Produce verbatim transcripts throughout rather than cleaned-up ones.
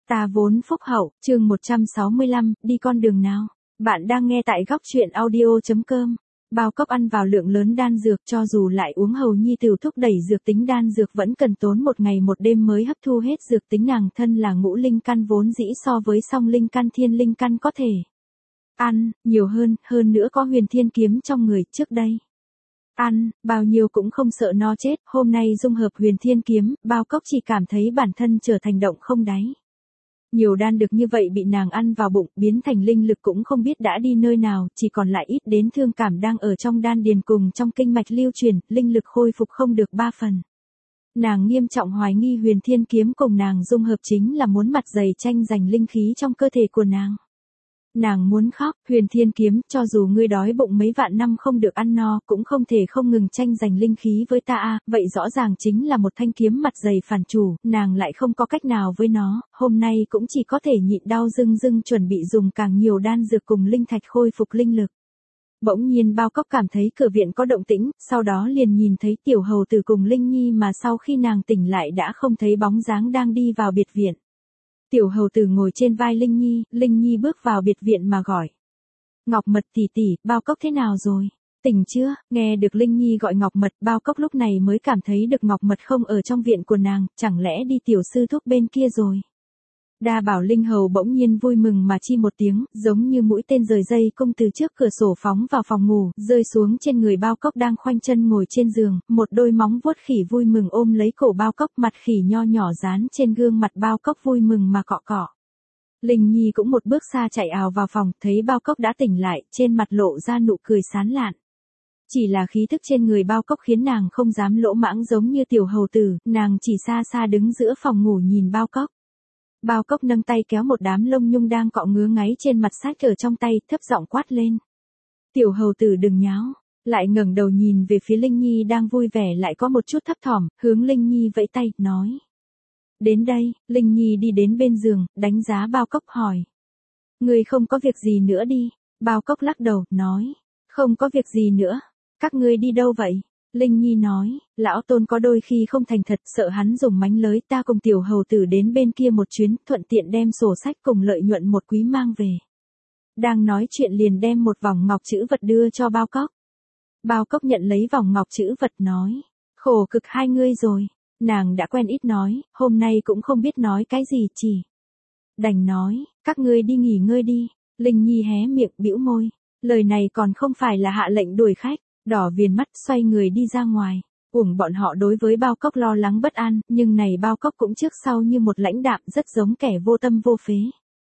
Ta vốn phúc hậu, chương một trăm sáu mươi lăm, đi con đường nào? Bạn đang nghe tại góc truyện audio chấm com. Bao cốc ăn vào lượng lớn đan dược, cho dù lại uống hầu nhi tiểu thúc đẩy dược tính đan dược vẫn cần tốn một ngày một đêm mới hấp thu hết dược tính. Nàng thân là ngũ linh căn vốn dĩ so với song linh căn thiên linh căn có thể ăn nhiều hơn, hơn nữa có huyền thiên kiếm trong người. Trước đây ăn bao nhiêu cũng không sợ no chết, hôm nay dung hợp huyền thiên kiếm, bao cốc chỉ cảm thấy bản thân trở thành động không đáy. Nhiều đan được như vậy bị nàng ăn vào bụng, biến thành linh lực cũng không biết đã đi nơi nào, chỉ còn lại ít đến thương cảm đang ở trong đan điền cùng trong kinh mạch lưu truyền, linh lực khôi phục không được ba phần. Nàng nghiêm trọng hoài nghi huyền thiên kiếm cùng nàng dung hợp chính là muốn mặt dày tranh giành linh khí trong cơ thể của nàng. Nàng muốn khóc, huyền thiên kiếm, cho dù ngươi đói bụng mấy vạn năm không được ăn no, cũng không thể không ngừng tranh giành linh khí với ta a. Vậy rõ ràng chính là một thanh kiếm mặt dày phản chủ, nàng lại không có cách nào với nó, hôm nay cũng chỉ có thể nhịn đau dưng dưng chuẩn bị dùng càng nhiều đan dược cùng linh thạch khôi phục linh lực. Bỗng nhiên bao cốc cảm thấy cửa viện có động tĩnh, sau đó liền nhìn thấy tiểu hầu tử cùng Linh Nhi mà sau khi nàng tỉnh lại đã không thấy bóng dáng đang đi vào biệt viện. Tiểu hầu tử ngồi trên vai Linh Nhi, Linh Nhi bước vào biệt viện mà gọi. Ngọc Mật tỷ tỷ, bao cốc thế nào rồi? Tỉnh chưa? Nghe được Linh Nhi gọi Ngọc Mật, bao cốc lúc này mới cảm thấy được Ngọc Mật không ở trong viện của nàng, chẳng lẽ đi tiểu sư thúc bên kia rồi? Đa bảo Linh hầu bỗng nhiên vui mừng mà chi một tiếng, giống như mũi tên rời dây cung từ trước cửa sổ phóng vào phòng ngủ, rơi xuống trên người bao cốc đang khoanh chân ngồi trên giường, một đôi móng vuốt khỉ vui mừng ôm lấy cổ bao cốc, mặt khỉ nho nhỏ dán trên gương mặt bao cốc vui mừng mà cọ cọ. Linh Nhi cũng một bước xa chạy ào vào phòng, thấy bao cốc đã tỉnh lại, trên mặt lộ ra nụ cười sán lạn. Chỉ là khí thức trên người bao cốc khiến nàng không dám lỗ mãng giống như tiểu hầu tử, nàng chỉ xa xa đứng giữa phòng ngủ nhìn bao cốc. Bao cốc nâng tay kéo một đám lông nhung đang cọ ngứa ngáy trên mặt sách ở trong tay, thấp giọng quát lên. Tiểu hầu tử đừng nháo, lại ngẩng đầu nhìn về phía Linh Nhi đang vui vẻ lại có một chút thấp thỏm, hướng Linh Nhi vẫy tay, nói. Đến đây, Linh Nhi đi đến bên giường, đánh giá bao cốc hỏi. Người không có việc gì nữa đi, bao cốc lắc đầu, nói. Không có việc gì nữa, các ngươi đi đâu vậy? Linh Nhi nói, lão tôn có đôi khi không thành thật, sợ hắn dùng mánh lới, ta cùng tiểu hầu tử đến bên kia một chuyến, thuận tiện đem sổ sách cùng lợi nhuận một quý mang về. Đang nói chuyện liền đem một vòng ngọc chữ vật đưa cho bao cốc. Bao cốc nhận lấy vòng ngọc chữ vật nói, khổ cực hai ngươi rồi, nàng đã quen ít nói, hôm nay cũng không biết nói cái gì chỉ. Đành nói, các ngươi đi nghỉ ngơi đi. Linh Nhi hé miệng bĩu môi, lời này còn không phải là hạ lệnh đuổi khách. Đỏ viền mắt xoay người đi ra ngoài, uổng bọn họ đối với bao cốc lo lắng bất an, nhưng này bao cốc cũng trước sau như một lãnh đạm rất giống kẻ vô tâm vô phế.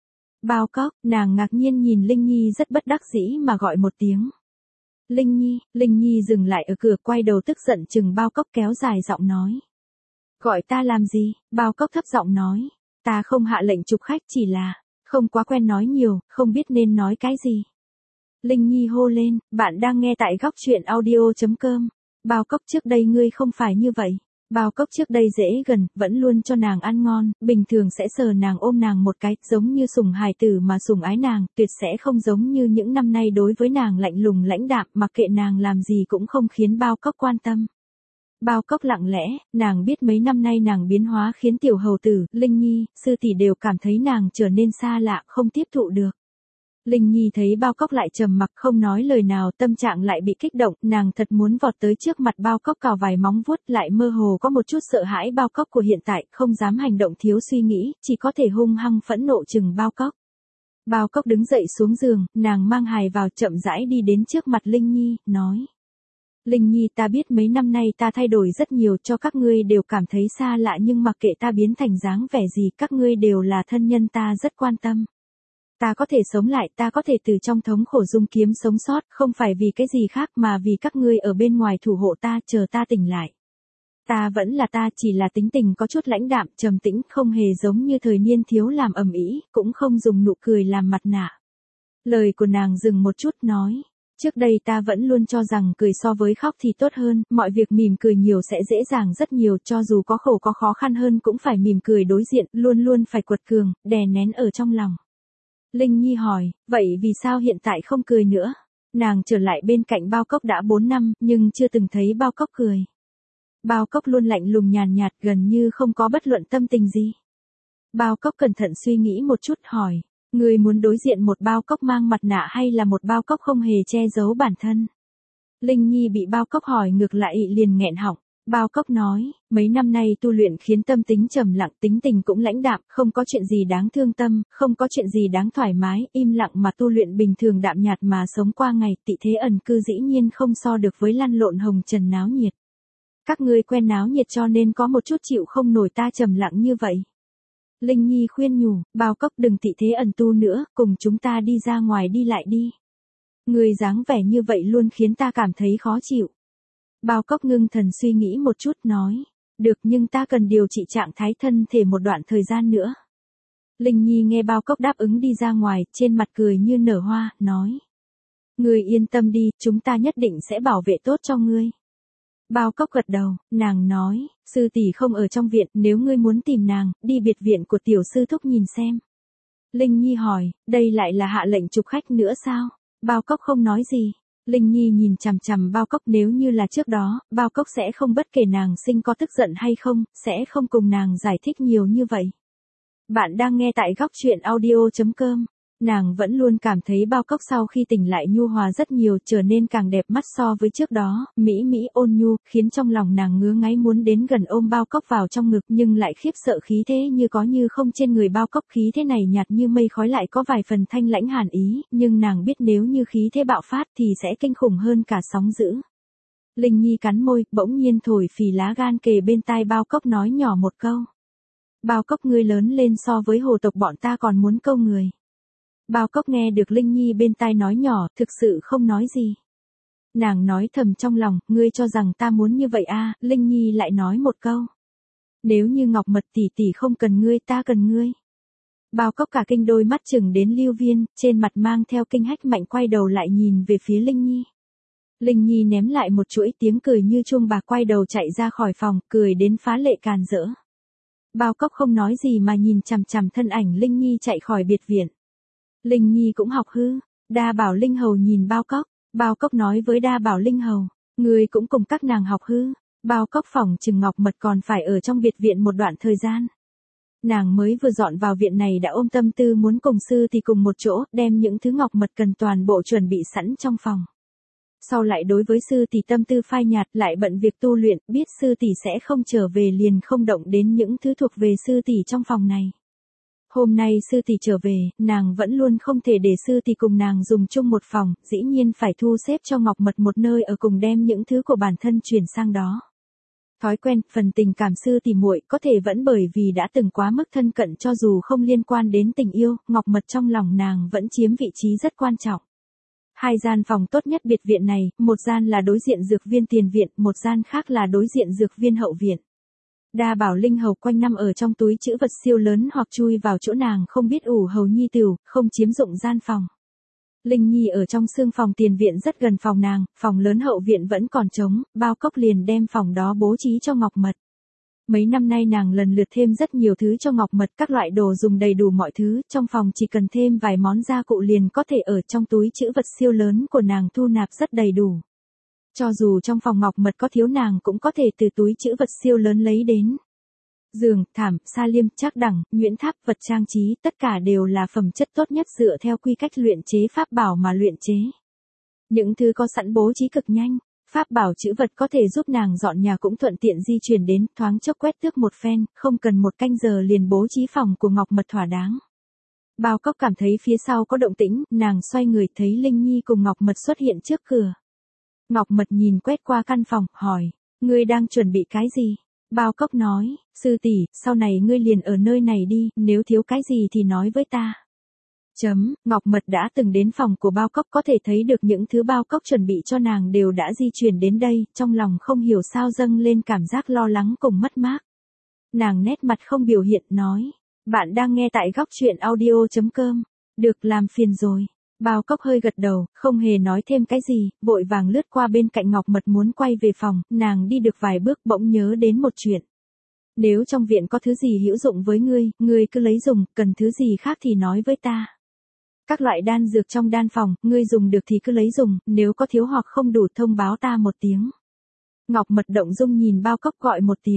Bao cốc, nàng ngạc nhiên nhìn Linh Nhi rất bất đắc dĩ mà gọi một tiếng. Linh Nhi, Linh Nhi dừng lại ở cửa quay đầu tức giận chừng bao cốc kéo dài giọng nói. Gọi ta làm gì? Bao cốc thấp giọng nói, ta không hạ lệnh trục khách chỉ là, không quá quen nói nhiều, không biết nên nói cái gì. Linh Nhi hô lên, bạn đang nghe tại góc truyện audio chấm com. Bao cốc trước đây ngươi không phải như vậy. Bao cốc trước đây dễ gần, vẫn luôn cho nàng ăn ngon, bình thường sẽ sờ nàng ôm nàng một cái, giống như sủng hài tử mà sủng ái nàng, tuyệt sẽ không giống như những năm nay đối với nàng lạnh lùng lãnh đạm, mặc kệ nàng làm gì cũng không khiến bao cốc quan tâm. Bao cốc lặng lẽ, nàng biết mấy năm nay nàng biến hóa khiến tiểu hầu tử, Linh Nhi, sư tỷ đều cảm thấy nàng trở nên xa lạ, không tiếp thụ được. Linh Nhi thấy bao cốc lại trầm mặc không nói lời nào, tâm trạng lại bị kích động, nàng thật muốn vọt tới trước mặt bao cốc cào vài móng vuốt, lại mơ hồ có một chút sợ hãi bao cốc của hiện tại, không dám hành động thiếu suy nghĩ, chỉ có thể hung hăng phẫn nộ chừng bao cốc. Bao cốc đứng dậy xuống giường, nàng mang hài vào chậm rãi đi đến trước mặt Linh Nhi, nói. Linh Nhi, ta biết mấy năm nay ta thay đổi rất nhiều, cho các ngươi đều cảm thấy xa lạ, nhưng mặc kệ ta biến thành dáng vẻ gì, các ngươi đều là thân nhân ta rất quan tâm. Ta có thể sống lại, ta có thể từ trong thống khổ dung kiếm sống sót, không phải vì cái gì khác mà vì các ngươi ở bên ngoài thủ hộ ta, chờ ta tỉnh lại. Ta vẫn là ta, chỉ là tính tình có chút lãnh đạm, trầm tĩnh, không hề giống như thời niên thiếu làm ầm ĩ, cũng không dùng nụ cười làm mặt nạ. Lời của nàng dừng một chút nói, trước đây ta vẫn luôn cho rằng cười so với khóc thì tốt hơn, mọi việc mỉm cười nhiều sẽ dễ dàng rất nhiều, cho dù có khổ có khó khăn hơn cũng phải mỉm cười đối diện, luôn luôn phải quật cường, đè nén ở trong lòng. Linh Nhi hỏi, vậy vì sao hiện tại không cười nữa? Nàng trở lại bên cạnh bao cốc đã bốn năm, nhưng chưa từng thấy bao cốc cười. Bao cốc luôn lạnh lùng nhàn nhạt, gần như không có bất luận tâm tình gì. Bao Cốc cẩn thận suy nghĩ một chút hỏi, ngươi muốn đối diện một Bao Cốc mang mặt nạ hay là một Bao Cốc không hề che giấu bản thân? Linh Nhi bị Bao Cốc hỏi ngược lại liền nghẹn họng. Bao Cốc nói, mấy năm nay tu luyện khiến tâm tính trầm lặng, tính tình cũng lãnh đạm, không có chuyện gì đáng thương tâm, không có chuyện gì đáng thoải mái, im lặng mà tu luyện bình thường đạm nhạt mà sống qua ngày, tị thế ẩn cư dĩ nhiên không so được với lăn lộn hồng trần náo nhiệt. Các ngươi quen náo nhiệt cho nên có một chút chịu không nổi ta trầm lặng như vậy. Linh Nhi khuyên nhủ, Bao Cốc đừng tị thế ẩn tu nữa, cùng chúng ta đi ra ngoài đi lại đi. Người dáng vẻ như vậy luôn khiến ta cảm thấy khó chịu. Bao Cốc ngưng thần suy nghĩ một chút nói, được nhưng ta cần điều trị trạng thái thân thể một đoạn thời gian nữa. Linh Nhi nghe Bao Cốc đáp ứng đi ra ngoài, trên mặt cười như nở hoa, nói. Ngươi yên tâm đi, chúng ta nhất định sẽ bảo vệ tốt cho ngươi. Bao Cốc gật đầu, nàng nói, sư tỷ không ở trong viện, nếu ngươi muốn tìm nàng, đi biệt viện của tiểu sư thúc nhìn xem. Linh Nhi hỏi, đây lại là hạ lệnh chụp khách nữa sao? Bao Cốc không nói gì. Linh Nhi nhìn chằm chằm Bao Cốc, nếu như là trước đó, Bao Cốc sẽ không bất kể nàng sinh có tức giận hay không, sẽ không cùng nàng giải thích nhiều như vậy. Bạn đang nghe tại góc truyện audio chấm com. Nàng vẫn luôn cảm thấy Bao Cốc sau khi tỉnh lại nhu hòa rất nhiều, trở nên càng đẹp mắt so với trước đó, mỹ mỹ ôn nhu, khiến trong lòng nàng ngứa ngáy muốn đến gần ôm Bao Cốc vào trong ngực, nhưng lại khiếp sợ khí thế như có như không trên người Bao Cốc, khí thế này nhạt như mây khói lại có vài phần thanh lãnh hàn ý, nhưng nàng biết nếu như khí thế bạo phát thì sẽ kinh khủng hơn cả sóng dữ. Linh Nhi cắn môi, bỗng nhiên thổi phì lá gan kề bên tai Bao Cốc nói nhỏ một câu. Bao Cốc ngươi lớn lên so với hồ tộc bọn ta còn muốn câu người. Bao Cốc nghe được Linh Nhi bên tai nói nhỏ, thực sự không nói gì. Nàng nói thầm trong lòng, ngươi cho rằng ta muốn như vậy à, Linh Nhi lại nói một câu. Nếu như Ngọc Mật tỷ tỷ không cần ngươi, ta cần ngươi. Bao Cốc cả kinh đôi mắt chừng đến Lưu Viên, trên mặt mang theo kinh hách mạnh quay đầu lại nhìn về phía Linh Nhi. Linh Nhi ném lại một chuỗi tiếng cười như chuông bạc quay đầu chạy ra khỏi phòng, cười đến phá lệ càn rỡ. Bao Cốc không nói gì mà nhìn chằm chằm thân ảnh Linh Nhi chạy khỏi biệt viện. Linh Nhi cũng học hư, Đa Bảo Linh Hầu nhìn Bao Cốc, Bao Cốc nói với Đa Bảo Linh Hầu, người cũng cùng các nàng học hư. Bao Cốc phỏng chừng Ngọc Mật còn phải ở trong biệt viện một đoạn thời gian. Nàng mới vừa dọn vào viện này đã ôm tâm tư muốn cùng sư thì cùng một chỗ, đem những thứ Ngọc Mật cần toàn bộ chuẩn bị sẵn trong phòng. Sau lại đối với sư tỷ tâm tư phai nhạt, lại bận việc tu luyện, biết sư tỷ sẽ không trở về liền không động đến những thứ thuộc về sư tỷ trong phòng này. Hôm nay sư tỷ trở về, nàng vẫn luôn không thể để sư tỷ cùng nàng dùng chung một phòng, dĩ nhiên phải thu xếp cho Ngọc Mật một nơi ở cùng đem những thứ của bản thân chuyển sang đó. Thói quen, phần tình cảm sư tỷ muội có thể vẫn bởi vì đã từng quá mức thân cận cho dù không liên quan đến tình yêu, Ngọc Mật trong lòng nàng vẫn chiếm vị trí rất quan trọng. Hai gian phòng tốt nhất biệt viện này, một gian là đối diện dược viên tiền viện, một gian khác là đối diện dược viên hậu viện. Đa Bảo Linh Hầu quanh năm ở trong túi trữ vật siêu lớn hoặc chui vào chỗ nàng không biết ủ hầu nhi tửu, không chiếm dụng gian phòng. Linh Nhi ở trong xương phòng tiền viện rất gần phòng nàng, phòng lớn hậu viện vẫn còn trống, Bao Cốc liền đem phòng đó bố trí cho Ngọc Mật. Mấy năm nay nàng lần lượt thêm rất nhiều thứ cho Ngọc Mật, các loại đồ dùng đầy đủ mọi thứ, trong phòng chỉ cần thêm vài món gia cụ liền có thể ở trong túi trữ vật siêu lớn của nàng thu nạp rất đầy đủ. Cho dù trong phòng Ngọc Mật có thiếu nàng cũng có thể từ túi trữ vật siêu lớn lấy đến. Giường, thảm, sa liêm, trác đẳng, nhuyễn tháp, vật trang trí, tất cả đều là phẩm chất tốt nhất dựa theo quy cách luyện chế pháp bảo mà luyện chế. Những thứ có sẵn bố trí cực nhanh, pháp bảo trữ vật có thể giúp nàng dọn nhà cũng thuận tiện di chuyển đến, thoáng chốc quét tước một phen, không cần một canh giờ liền bố trí phòng của Ngọc Mật thỏa đáng. Bao Cốc cảm thấy phía sau có động tĩnh, nàng xoay người thấy Linh Nhi cùng Ngọc Mật xuất hiện trước cửa. Ngọc Mật nhìn quét qua căn phòng, hỏi, ngươi đang chuẩn bị cái gì? Bao Cốc nói, sư tỷ, sau này ngươi liền ở nơi này đi, nếu thiếu cái gì thì nói với ta. Chấm, Ngọc Mật đã từng đến phòng của Bao Cốc có thể thấy được những thứ Bao Cốc chuẩn bị cho nàng đều đã di chuyển đến đây, trong lòng không hiểu sao dâng lên cảm giác lo lắng cùng mất mát. Nàng nét mặt không biểu hiện nói, bạn đang nghe tại góc truyện audio chấm com, được làm phiền rồi. Bao Cốc hơi gật đầu, không hề nói thêm cái gì, vội vàng lướt qua bên cạnh Ngọc Mật muốn quay về phòng, nàng đi được vài bước bỗng nhớ đến một chuyện. Nếu trong viện có thứ gì hữu dụng với ngươi, ngươi cứ lấy dùng, cần thứ gì khác thì nói với ta. Các loại đan dược trong đan phòng, ngươi dùng được thì cứ lấy dùng, nếu có thiếu hoặc không đủ thông báo ta một tiếng. Ngọc Mật động dung nhìn Bao Cốc gọi một tiếng.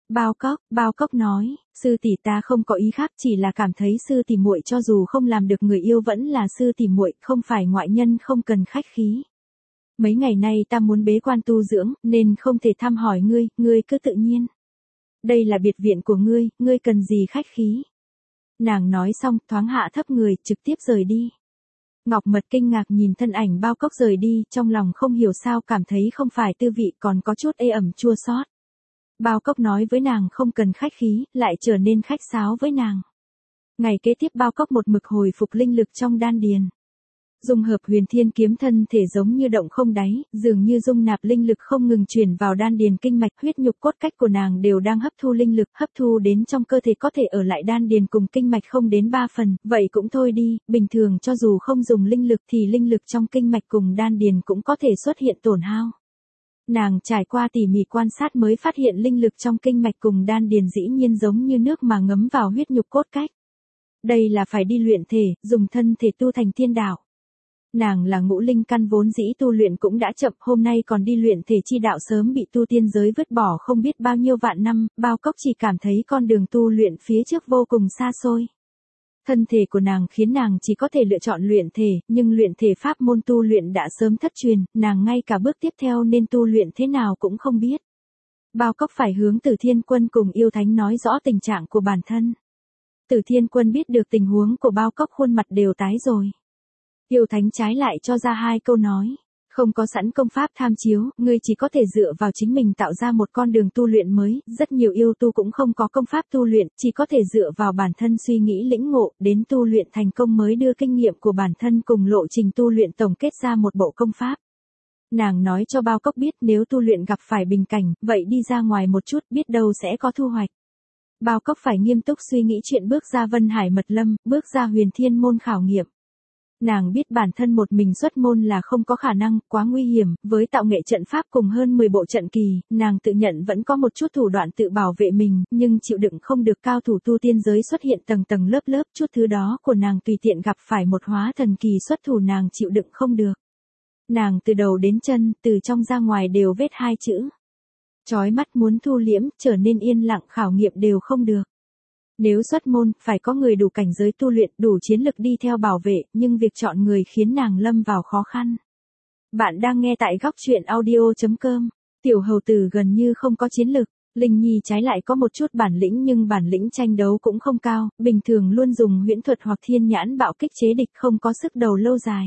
Bao Cốc, Bao Cốc nói, sư tỷ ta không có ý khác, chỉ là cảm thấy sư tỷ muội cho dù không làm được người yêu vẫn là sư tỷ muội, không phải ngoại nhân, không cần khách khí. Mấy ngày nay ta muốn bế quan tu dưỡng, nên không thể thăm hỏi ngươi, ngươi cứ tự nhiên. Đây là biệt viện của ngươi, ngươi cần gì khách khí. Nàng nói xong, thoáng hạ thấp người, trực tiếp rời đi. Ngọc Mật kinh ngạc nhìn thân ảnh Bao Cốc rời đi, trong lòng không hiểu sao cảm thấy không phải tư vị, còn có chút ê ẩm chua xót. Bao Cốc nói với nàng không cần khách khí, lại trở nên khách sáo với nàng. Ngày kế tiếp Bao Cốc một mực hồi phục linh lực trong đan điền. Dung hợp huyền thiên kiếm thân thể giống như động không đáy, dường như dung nạp linh lực không ngừng truyền vào đan điền kinh mạch, huyết nhục cốt cách của nàng đều đang hấp thu linh lực, hấp thu đến trong cơ thể có thể ở lại đan điền cùng kinh mạch không đến ba phần, vậy cũng thôi đi, bình thường cho dù không dùng linh lực thì linh lực trong kinh mạch cùng đan điền cũng có thể xuất hiện tổn hao. Nàng trải qua tỉ mỉ quan sát mới phát hiện linh lực trong kinh mạch cùng đan điền dĩ nhiên giống như nước mà ngấm vào huyết nhục cốt cách. Đây là phải đi luyện thể, dùng thân thể tu thành tiên đạo. Nàng là ngũ linh căn vốn dĩ tu luyện cũng đã chậm, hôm nay còn đi luyện thể chi đạo sớm bị tu tiên giới vứt bỏ không biết bao nhiêu vạn năm, Bao Cốc chỉ cảm thấy con đường tu luyện phía trước vô cùng xa xôi. Thân thể của nàng khiến nàng chỉ có thể lựa chọn luyện thể, nhưng luyện thể pháp môn tu luyện đã sớm thất truyền, nàng ngay cả bước tiếp theo nên tu luyện thế nào cũng không biết. Bao Cốc phải hướng Tử Thiên Quân cùng yêu thánh nói rõ tình trạng của bản thân. Tử Thiên Quân biết được tình huống của Bao Cốc khuôn mặt đều tái rồi. Yêu thánh trái lại cho ra hai câu nói. Không có sẵn công pháp tham chiếu, ngươi chỉ có thể dựa vào chính mình tạo ra một con đường tu luyện mới, rất nhiều yêu tu cũng không có công pháp tu luyện, chỉ có thể dựa vào bản thân suy nghĩ lĩnh ngộ, đến tu luyện thành công mới đưa kinh nghiệm của bản thân cùng lộ trình tu luyện tổng kết ra một bộ công pháp. Nàng nói cho Bao Cốc biết nếu tu luyện gặp phải bình cảnh, vậy đi ra ngoài một chút biết đâu sẽ có thu hoạch. Bao Cốc phải nghiêm túc suy nghĩ chuyện bước ra Vân Hải Mật Lâm, bước ra Huyền Thiên môn khảo nghiệm. Nàng biết bản thân một mình xuất môn là không có khả năng, quá nguy hiểm, với tạo nghệ trận pháp cùng hơn mười bộ trận kỳ, nàng tự nhận vẫn có một chút thủ đoạn tự bảo vệ mình, nhưng chịu đựng không được cao thủ tu tiên giới xuất hiện tầng tầng lớp lớp, chút thứ đó của nàng tùy tiện gặp phải một hóa thần kỳ xuất thủ nàng chịu đựng không được. Nàng từ đầu đến chân, từ trong ra ngoài đều vết hai chữ. Chói mắt muốn thu liễm, trở nên yên lặng khảo nghiệm đều không được. Nếu xuất môn, phải có người đủ cảnh giới tu luyện, đủ chiến lực đi theo bảo vệ, nhưng việc chọn người khiến nàng lâm vào khó khăn. Bạn đang nghe tại góc truyện audio chấm com. Tiểu hầu tử gần như không có chiến lực, Linh Nhi trái lại có một chút bản lĩnh nhưng bản lĩnh tranh đấu cũng không cao, bình thường luôn dùng huyễn thuật hoặc thiên nhãn bạo kích chế địch không có sức đầu lâu dài.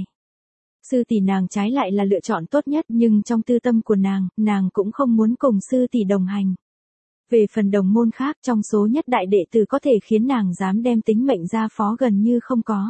Sư tỷ nàng trái lại là lựa chọn tốt nhất nhưng trong tư tâm của nàng, nàng cũng không muốn cùng sư tỷ đồng hành. Về phần đồng môn khác trong số nhất đại đệ tử có thể khiến nàng dám đem tính mệnh ra phó gần như không có.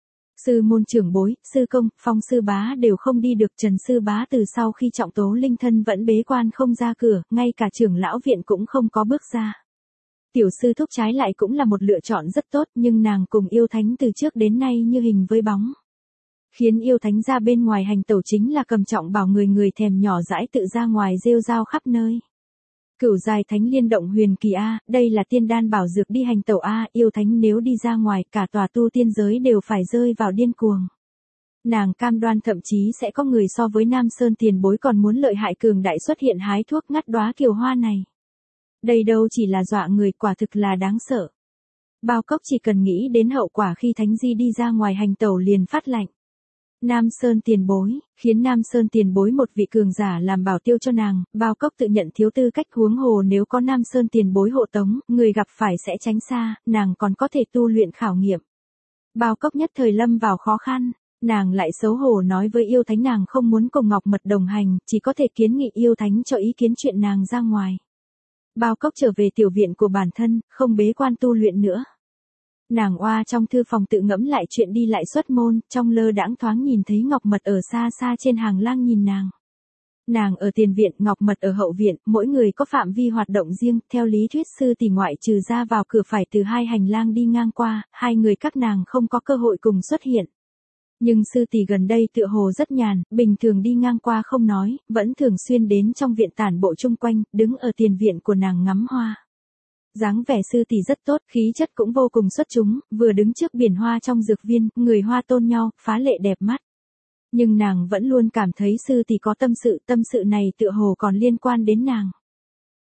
Sư môn trưởng bối, sư công, phong sư bá đều không đi được, Trần sư bá từ sau khi trọng tố linh thân vẫn bế quan không ra cửa, ngay cả trưởng lão viện cũng không có bước ra. Tiểu sư thúc trái lại cũng là một lựa chọn rất tốt nhưng nàng cùng yêu thánh từ trước đến nay như hình với bóng. Khiến yêu thánh ra bên ngoài hành tẩu chính là cầm trọng bảo người người thèm nhỏ dãi tự ra ngoài rêu rao khắp nơi. Cửu dài thánh liên động huyền kỳ A, đây là tiên đan bảo dược đi hành tẩu A, yêu thánh nếu đi ra ngoài cả tòa tu tiên giới đều phải rơi vào điên cuồng. Nàng cam đoan thậm chí sẽ có người so với Nam Sơn tiền bối còn muốn lợi hại cường đại xuất hiện hái thuốc ngắt đóa kiều hoa này. Đây đâu chỉ là dọa người, quả thực là đáng sợ. Bao Cốc chỉ cần nghĩ đến hậu quả khi thánh di đi ra ngoài hành tẩu liền phát lạnh. Nam Sơn tiền bối, khiến Nam Sơn tiền bối một vị cường giả làm bảo tiêu cho nàng, Bao Cốc tự nhận thiếu tư cách, huống hồ nếu có Nam Sơn tiền bối hộ tống, người gặp phải sẽ tránh xa, nàng còn có thể tu luyện khảo nghiệm. Bao Cốc nhất thời lâm vào khó khăn, nàng lại xấu hổ nói với yêu thánh nàng không muốn cùng Ngọc Mật đồng hành, chỉ có thể kiến nghị yêu thánh cho ý kiến chuyện nàng ra ngoài. Bao Cốc trở về tiểu viện của bản thân, không bế quan tu luyện nữa. Nàng oa trong thư phòng tự ngẫm lại chuyện đi lại xuất môn, trong lơ đãng thoáng nhìn thấy Ngọc Mật ở xa xa trên hàng lang nhìn nàng. Nàng ở tiền viện, Ngọc Mật ở hậu viện, mỗi người có phạm vi hoạt động riêng, theo lý thuyết sư tỷ ngoại trừ ra vào cửa phải từ hai hành lang đi ngang qua, hai người các nàng không có cơ hội cùng xuất hiện. Nhưng sư tỷ gần đây tựa hồ rất nhàn, bình thường đi ngang qua không nói, vẫn thường xuyên đến trong viện tản bộ chung quanh, đứng ở tiền viện của nàng ngắm hoa. Dáng vẻ sư tỷ rất tốt, khí chất cũng vô cùng xuất chúng, vừa đứng trước biển hoa trong dược viên, người hoa tôn nhau, phá lệ đẹp mắt. Nhưng nàng vẫn luôn cảm thấy sư tỷ có tâm sự, tâm sự này tựa hồ còn liên quan đến nàng.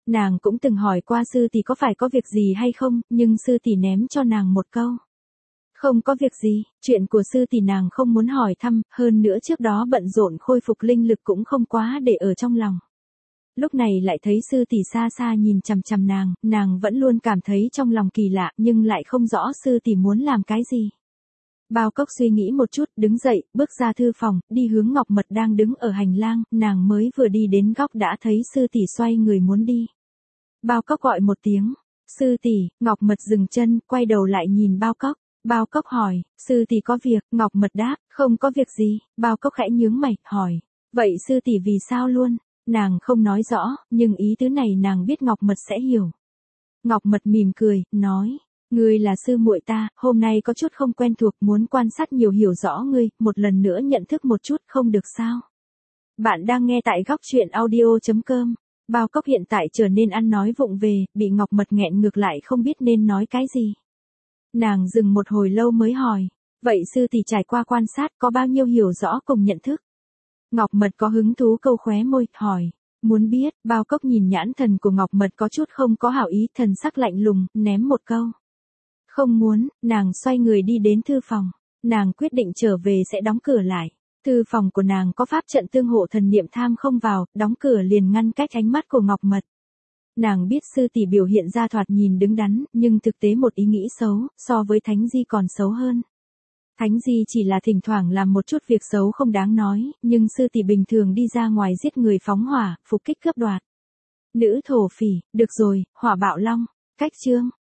Nàng cũng từng hỏi qua sư tỷ có phải có việc gì hay không, nhưng sư tỷ ném cho nàng một câu. Không có việc gì, chuyện của sư tỷ nàng không muốn hỏi thăm, hơn nữa trước đó bận rộn khôi phục linh lực cũng không quá để ở trong lòng. Lúc này lại thấy sư tỷ xa xa nhìn chằm chằm nàng, nàng vẫn luôn cảm thấy trong lòng kỳ lạ nhưng lại không rõ sư tỷ muốn làm cái gì. Bao Cốc suy nghĩ một chút, đứng dậy, bước ra thư phòng, đi hướng Ngọc Mật đang đứng ở hành lang, nàng mới vừa đi đến góc đã thấy sư tỷ xoay người muốn đi. Bao Cốc gọi một tiếng, sư tỷ, Ngọc Mật dừng chân, quay đầu lại nhìn Bao Cốc. Bao Cốc hỏi, sư tỷ có việc, Ngọc Mật đáp, không có việc gì, Bao Cốc khẽ nhướng mày, hỏi, vậy sư tỷ vì sao luôn? Nàng không nói rõ, nhưng ý tứ này nàng biết Ngọc Mật sẽ hiểu. Ngọc Mật mỉm cười, nói, ngươi là sư muội ta, hôm nay có chút không quen thuộc, muốn quan sát nhiều hiểu rõ ngươi, một lần nữa nhận thức một chút, không được sao? Bạn đang nghe tại góc truyện audio chấm com. Bao Cốc hiện tại trở nên ăn nói vụng về, bị Ngọc Mật nghẹn ngược lại không biết nên nói cái gì. Nàng dừng một hồi lâu mới hỏi, vậy sư tỷ trải qua quan sát có bao nhiêu hiểu rõ cùng nhận thức? Ngọc Mật có hứng thú câu khóe môi, hỏi, muốn biết. Bao Cốc nhìn nhãn thần của Ngọc Mật có chút không có hảo ý, thần sắc lạnh lùng, ném một câu. Không muốn, nàng xoay người đi đến thư phòng. Nàng quyết định trở về sẽ đóng cửa lại. Thư phòng của nàng có pháp trận tương hộ thần niệm tham không vào, đóng cửa liền ngăn cách ánh mắt của Ngọc Mật. Nàng biết sư tỷ biểu hiện ra thoạt nhìn đứng đắn, nhưng thực tế một ý nghĩ xấu, so với Thánh Di còn xấu hơn. Thánh Di chỉ là thỉnh thoảng làm một chút việc xấu không đáng nói, nhưng sư tỷ bình thường đi ra ngoài giết người phóng hỏa, phục kích cướp đoạt. Nữ thổ phỉ, được rồi, hỏa bạo long, cách chương.